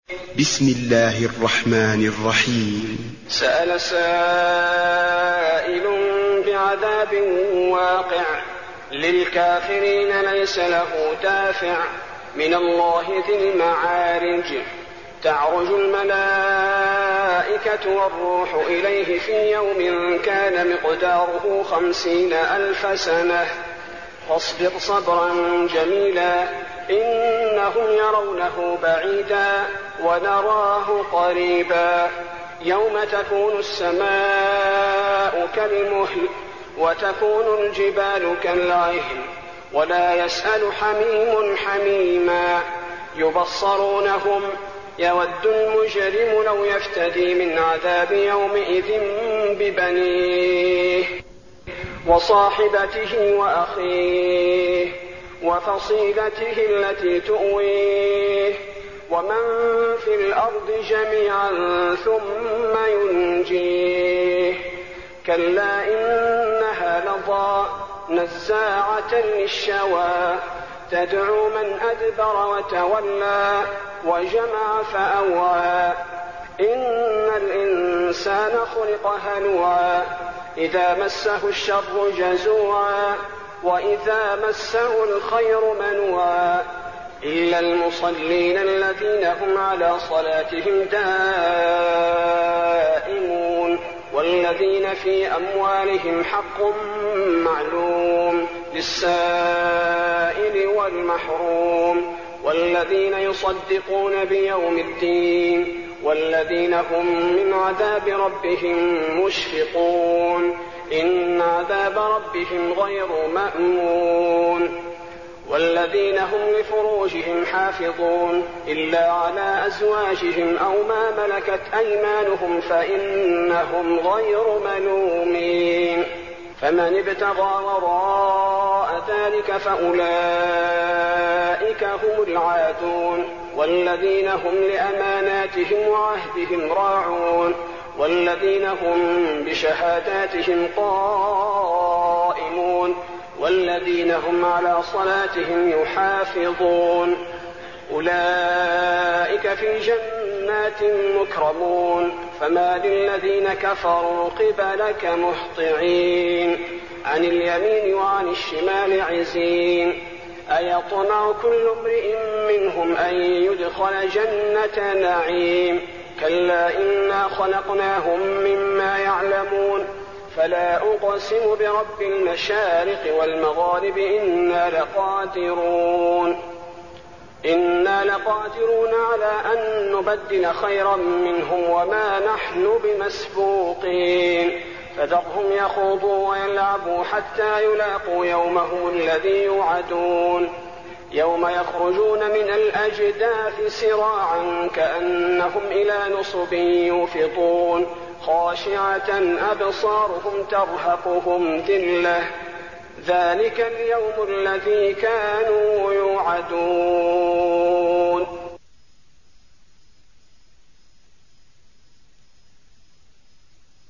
بسم الله الرحمن الرحيم. سأل سائل بعذاب واقع للكافرين ليس له دافع من الله ذي المعارج. تعرج الملائكة والروح إليه في يوم كان مقداره 50,000 سنة فاصبر صبرا جميلا إنهم يرونه بعيدا ونراه قريبا. يوم تكون السماء كالمهل وتكون الجبال كالعهن ولا يسأل حميم حميما. يبصرونهم يود المجرم لو يفتدي من عذاب يومئذ ببنيه وصاحبته وأخيه وفصيلته التي تؤويه ومن في الأرض جميعا ثم ينجيه. كلا إنها لظى نزاعة للشوى تدعو من أدبر وتولى وجمع فأوعى. إن الإنسان خلق هلوعا إذا مسه الشر جزوعا وإذا مسه الخير منوعا إلا المصلين الذين هم على صلاتهم دائمون والذين في أموالهم حق معلوم للسائل والمحروم والذين يصدقون بيوم الدين والذين هم من عذاب ربهم مشفقون. إن عذاب ربهم غير مأمون. والذين هم لفروجهم حافظون إلا على أزواجهم أو ما ملكت أيمانهم فإنهم غير ملومين. فمن ابتغى وراء ذلك فأولئك هم العادون. والذين هم لأماناتهم وعهدهم راعون والذين هم بشهاداتهم قائمون والذين هم على صلاتهم يحافظون. أولئك في جنات مكرمون. فما للذين كفروا قبلك مهطعين عن اليمين وعن الشمال عزين. أيطمع كل امرئ منهم أن يدخل جنة نعيم. كلا إنا خلقناهم مما يعلمون. فلا أقسم برب المشارق والمغارب إنا لقادرون على أن نبدل خيرا منهم وما نحن بمسبوقين. فذرهم يخوضوا ويلعبوا حتى يلاقوا يومهم الذي يوعدون. يوم يخرجون من الأجداث سراعا كأنهم إلى نصب يوفضون خاشعة أبصارهم ترهقهم ذلة ذلك اليوم الذي كانوا يوعدون.